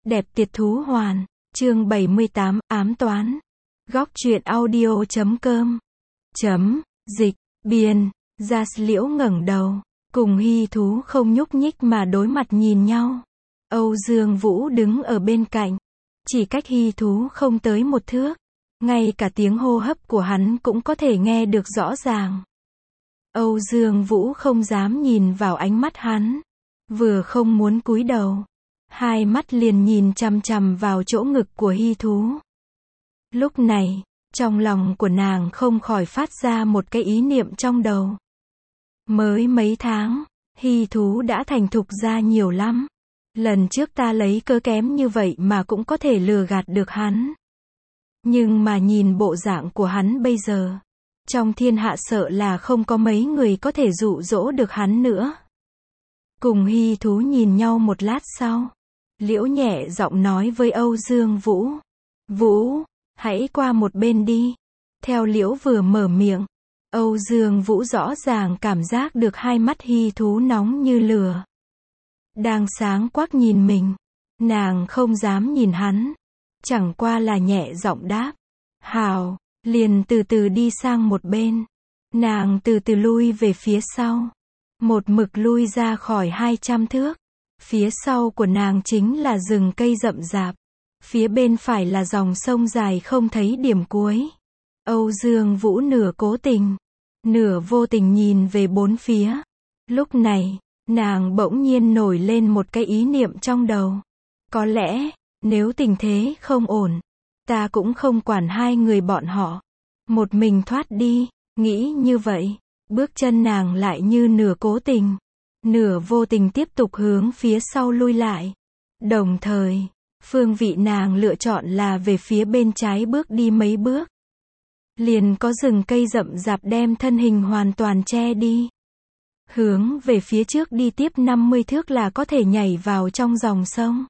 Đẹp tiệt thú hoàn. Chương 78, ám toán. Góc truyện audio.com. Dịch. Biên. Gia Liễu ngẩng đầu. Cùng Hy Thú không nhúc nhích mà đối mặt nhìn nhau. Âu Dương Vũ đứng ở bên cạnh. Chỉ cách Hy Thú không tới một thước. Ngay cả tiếng hô hấp của hắn cũng có thể nghe được rõ ràng. Âu Dương Vũ không dám nhìn vào ánh mắt hắn. Vừa không muốn cúi đầu. Hai mắt liền nhìn chằm chằm vào chỗ ngực của Hy Thú. Lúc này, trong lòng của nàng không khỏi phát ra một cái ý niệm trong đầu. Mới mấy tháng, Hy Thú đã thành thục ra nhiều lắm. Lần trước ta lấy cớ kém như vậy mà cũng có thể lừa gạt được hắn. Nhưng mà nhìn bộ dạng của hắn bây giờ, trong thiên hạ sợ là không có mấy người có thể dụ dỗ được hắn nữa. Cùng Hy Thú nhìn nhau một lát sau, Liễu nhẹ giọng nói với Âu Dương Vũ. Vũ, hãy qua một bên đi. Theo Liễu vừa mở miệng, Âu Dương Vũ rõ ràng cảm giác được hai mắt Hy Thú nóng như lửa. Đang sáng quắc nhìn mình. Nàng không dám nhìn hắn. Chẳng qua là nhẹ giọng đáp. Hào, liền từ từ đi sang một bên. Nàng từ từ lui về phía sau. Một mực lui ra khỏi 200 thước. Phía sau của nàng chính là rừng cây rậm rạp. Phía bên phải là dòng sông dài không thấy điểm cuối. Âu Dương Vũ nửa cố tình, nửa vô tình nhìn về bốn phía. Lúc này, nàng bỗng nhiên nổi lên một cái ý niệm trong đầu. Có lẽ, nếu tình thế không ổn, ta cũng không quản hai người bọn họ. Một mình thoát đi, nghĩ như vậy, bước chân nàng lại như nửa cố tình, nửa vô tình tiếp tục hướng phía sau lui lại. Đồng thời, phương vị nàng lựa chọn là về phía bên trái bước đi mấy bước. Liền có rừng cây rậm rạp đem thân hình hoàn toàn che đi. Hướng về phía trước đi tiếp 50 thước là có thể nhảy vào trong dòng sông.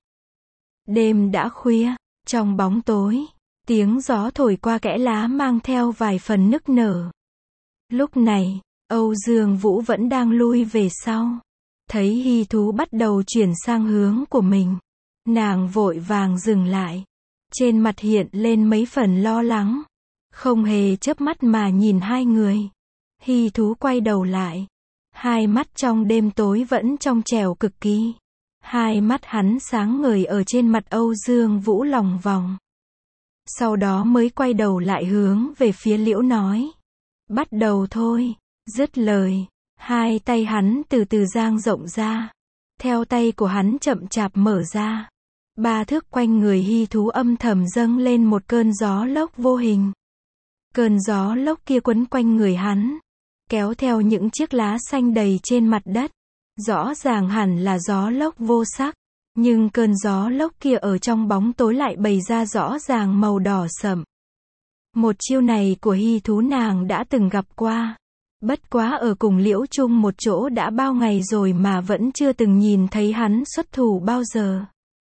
Đêm đã khuya, trong bóng tối, tiếng gió thổi qua kẽ lá mang theo vài phần nức nở. Lúc này, Âu Dương Vũ vẫn đang lui về sau. Thấy Hy Thú bắt đầu chuyển sang hướng của mình. Nàng vội vàng dừng lại. Trên mặt hiện lên mấy phần lo lắng. Không hề chớp mắt mà nhìn hai người. Hy Thú quay đầu lại. Hai mắt trong đêm tối vẫn trong trẻo cực kỳ. Hai mắt hắn sáng ngời ở trên mặt Âu Dương Vũ lòng vòng. Sau đó mới quay đầu lại hướng về phía Liễu nói. Bắt đầu thôi. Dứt lời, hai tay hắn từ từ dang rộng ra. Theo tay của hắn chậm chạp mở ra. 3 thước quanh người Hy Thú âm thầm dâng lên một cơn gió lốc vô hình. Cơn gió lốc kia quấn quanh người hắn, kéo theo những chiếc lá xanh đầy trên mặt đất. Rõ ràng hẳn là gió lốc vô sắc, nhưng cơn gió lốc kia ở trong bóng tối lại bày ra rõ ràng màu đỏ sẫm. Một chiêu này của Hy Thú nàng đã từng gặp qua. Bất quá ở cùng Liễu chung một chỗ đã bao ngày rồi mà vẫn chưa từng nhìn thấy hắn xuất thủ bao giờ.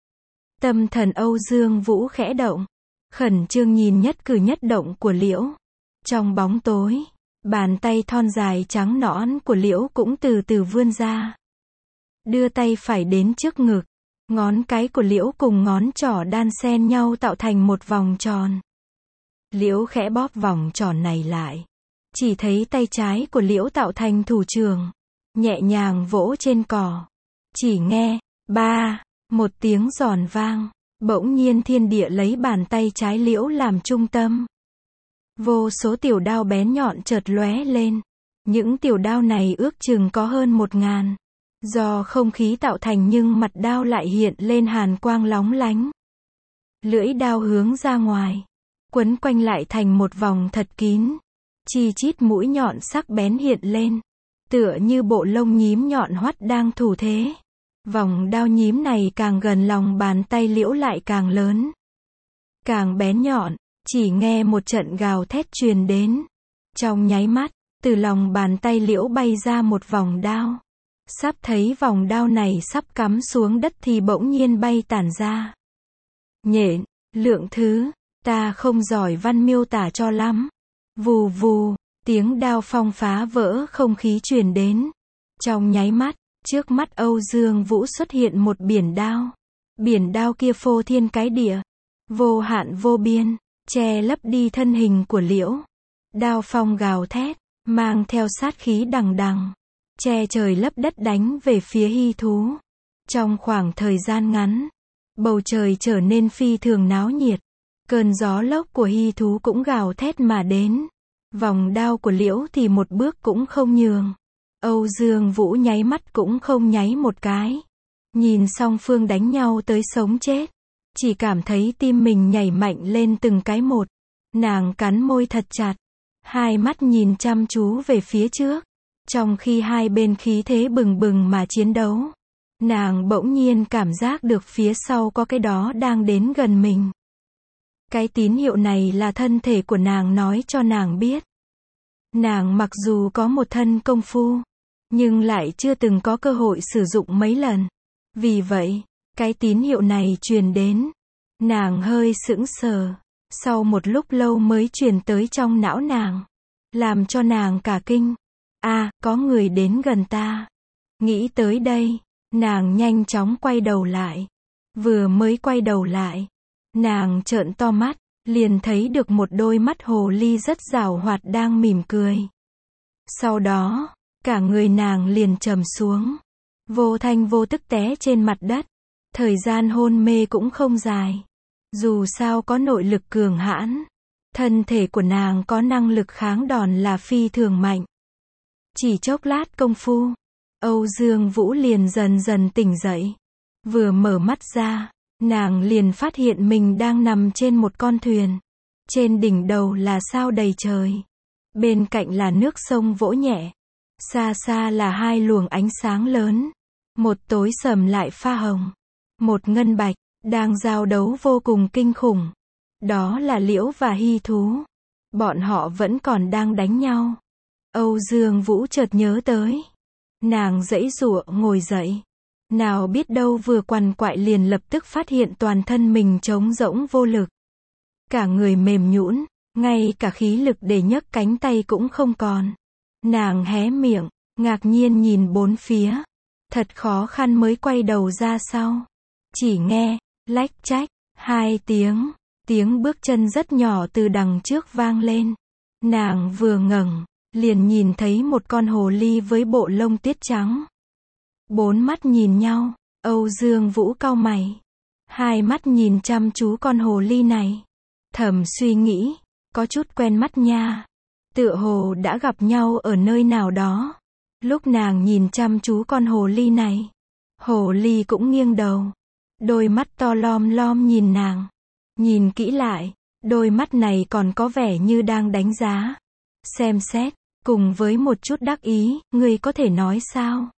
Tâm thần Âu Dương Vũ khẽ động, khẩn trương nhìn nhất cử nhất động của Liễu. Trong bóng tối, bàn tay thon dài trắng nõn của Liễu cũng từ từ vươn ra. Đưa tay phải đến trước ngực, ngón cái của Liễu cùng ngón trỏ đan xen nhau tạo thành một vòng tròn. Liễu khẽ bóp vòng tròn này lại. Chỉ thấy tay trái của Liễu tạo thành thủ trưởng, nhẹ nhàng vỗ trên cỏ. Chỉ nghe, ba, một tiếng giòn vang, bỗng nhiên thiên địa lấy bàn tay trái Liễu làm trung tâm. Vô số tiểu đao bén nhọn chợt lóe lên. Những tiểu đao này ước chừng có hơn 1000. Do không khí tạo thành nhưng mặt đao lại hiện lên hàn quang lóng lánh. Lưỡi đao hướng ra ngoài, quấn quanh lại thành một vòng thật kín. Chi chít mũi nhọn sắc bén hiện lên, tựa như bộ lông nhím nhọn hoắt đang thủ thế. Vòng đao nhím này càng gần lòng bàn tay Liễu lại càng lớn, càng bén nhọn. Chỉ nghe một trận gào thét truyền đến. Trong nháy mắt, từ lòng bàn tay Liễu bay ra một vòng đao. Sắp thấy vòng đao này sắp cắm xuống đất thì bỗng nhiên bay tản ra. Nhện, Lượng Thứ, ta không giỏi văn miêu tả cho lắm. Vù vù, tiếng đao phong phá vỡ không khí truyền đến. Trong nháy mắt, trước mắt Âu Dương Vũ xuất hiện một biển đao. Biển đao kia phô thiên cái địa, vô hạn vô biên, che lấp đi thân hình của Liễu. Đao phong gào thét, mang theo sát khí đằng đằng, che trời lấp đất đánh về phía Hy thú. Trong khoảng thời gian ngắn, bầu trời trở nên phi thường náo nhiệt. Cơn gió lốc của Hy thú cũng gào thét mà đến. Vòng đao của Liễu thì một bước cũng không nhường. Âu Dương Vũ nháy mắt cũng không nháy một cái. Nhìn song phương đánh nhau tới sống chết, chỉ cảm thấy tim mình nhảy mạnh lên từng cái một. Nàng cắn môi thật chặt, hai mắt nhìn chăm chú về phía trước. Trong khi hai bên khí thế bừng bừng mà chiến đấu, nàng bỗng nhiên cảm giác được phía sau có cái đó đang đến gần mình. Cái tín hiệu này là thân thể của nàng nói cho nàng biết. Nàng mặc dù có một thân công phu, nhưng lại chưa từng có cơ hội sử dụng mấy lần. Vì vậy, cái tín hiệu này truyền đến. Nàng hơi sững sờ. Sau một lúc lâu mới truyền tới trong não nàng. Làm cho nàng cả kinh. Có người đến gần ta. Nghĩ tới đây, nàng nhanh chóng quay đầu lại. Vừa mới quay đầu lại, nàng trợn to mắt, liền thấy được một đôi mắt hồ ly rất giảo hoạt đang mỉm cười. Sau đó, cả người nàng liền trầm xuống, vô thanh vô tức té trên mặt đất. Thời gian hôn mê cũng không dài. Dù sao có nội lực cường hãn, thân thể của nàng có năng lực kháng đòn là phi thường mạnh. Chỉ chốc lát công phu, Âu Dương Vũ liền dần dần tỉnh dậy. Vừa mở mắt ra, nàng liền phát hiện mình đang nằm trên một con thuyền. Trên đỉnh đầu là sao đầy trời. Bên cạnh là nước sông vỗ nhẹ. Xa xa là hai luồng ánh sáng lớn. Một tối sầm lại pha hồng. Một ngân bạch, đang giao đấu vô cùng kinh khủng. Đó là Liễu và Hy thú. Bọn họ vẫn còn đang đánh nhau. Âu Dương Vũ chợt nhớ tới. Nàng giãy giụa ngồi dậy. Nào biết đâu vừa quằn quại liền lập tức phát hiện toàn thân mình trống rỗng vô lực. Cả người mềm nhũn, ngay cả khí lực để nhấc cánh tay cũng không còn. Nàng hé miệng, ngạc nhiên nhìn bốn phía. Thật khó khăn mới quay đầu ra sau. Chỉ nghe, lách chách, hai tiếng. Tiếng bước chân rất nhỏ từ đằng trước vang lên. Nàng vừa ngẩng, liền nhìn thấy một con hồ ly với bộ lông tiết trắng. Bốn mắt nhìn nhau, Âu Dương Vũ cau mày. Hai mắt nhìn chăm chú con hồ ly này. Thầm suy nghĩ, có chút quen mắt nha. Tựa hồ đã gặp nhau ở nơi nào đó. Lúc nàng nhìn chăm chú con hồ ly này, hồ ly cũng nghiêng đầu. Đôi mắt to lom lom nhìn nàng. Nhìn kỹ lại, đôi mắt này còn có vẻ như đang đánh giá, xem xét, cùng với một chút đắc ý, ngươi có thể nói sao?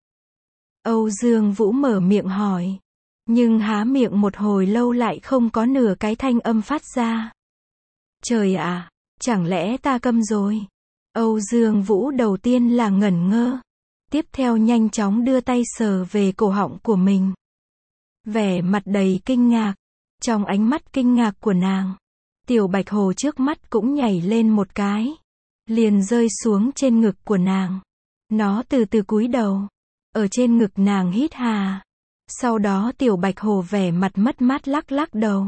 Âu Dương Vũ mở miệng hỏi, nhưng há miệng một hồi lâu lại không có nửa cái thanh âm phát ra. Trời ạ, chẳng lẽ ta câm rồi? Âu Dương Vũ đầu tiên là ngẩn ngơ, tiếp theo nhanh chóng đưa tay sờ về cổ họng của mình. Vẻ mặt đầy kinh ngạc, trong ánh mắt kinh ngạc của nàng, tiểu bạch hồ trước mắt cũng nhảy lên một cái, liền rơi xuống trên ngực của nàng. Nó từ từ cúi đầu, ở trên ngực nàng hít hà. Sau đó tiểu bạch hồ vẻ mặt mất mát lắc lắc đầu.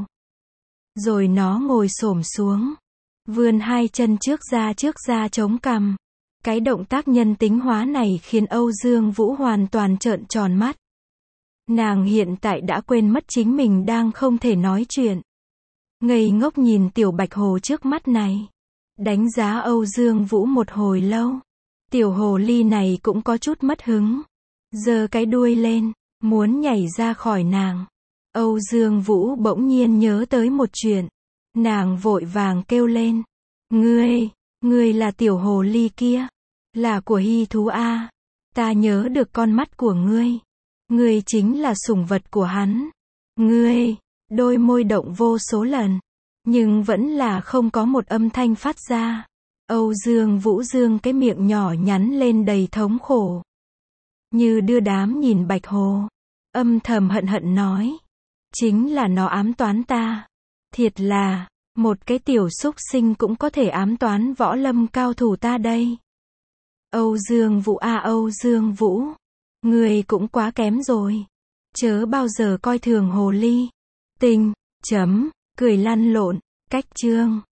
Rồi nó ngồi xổm xuống, vươn hai chân trước ra chống cằm. Cái động tác nhân tính hóa này khiến Âu Dương Vũ hoàn toàn trợn tròn mắt. Nàng hiện tại đã quên mất chính mình đang không thể nói chuyện. Ngây ngốc nhìn tiểu bạch hồ trước mắt này. Đánh giá Âu Dương Vũ một hồi lâu. Tiểu hồ ly này cũng có chút mất hứng. Giơ cái đuôi lên, muốn nhảy ra khỏi nàng. Âu Dương Vũ bỗng nhiên nhớ tới một chuyện. Nàng vội vàng kêu lên. Ngươi là tiểu hồ ly kia. Là của Hy thú a. Ta nhớ được con mắt của ngươi. Ngươi chính là sủng vật của hắn. Đôi môi động vô số lần. Nhưng vẫn là không có một âm thanh phát ra. Âu Dương Vũ dương cái miệng nhỏ nhắn lên đầy thống khổ. Như đưa đám nhìn bạch hồ. Âm thầm hận hận nói. Chính là nó ám toán ta. Thiệt là, một cái tiểu súc sinh cũng có thể ám toán võ lâm cao thủ ta đây. Âu Dương Vũ Âu Dương Vũ. Ngươi cũng quá kém rồi. Chớ bao giờ coi thường hồ ly tinh. Cười lăn lộn. Cách chương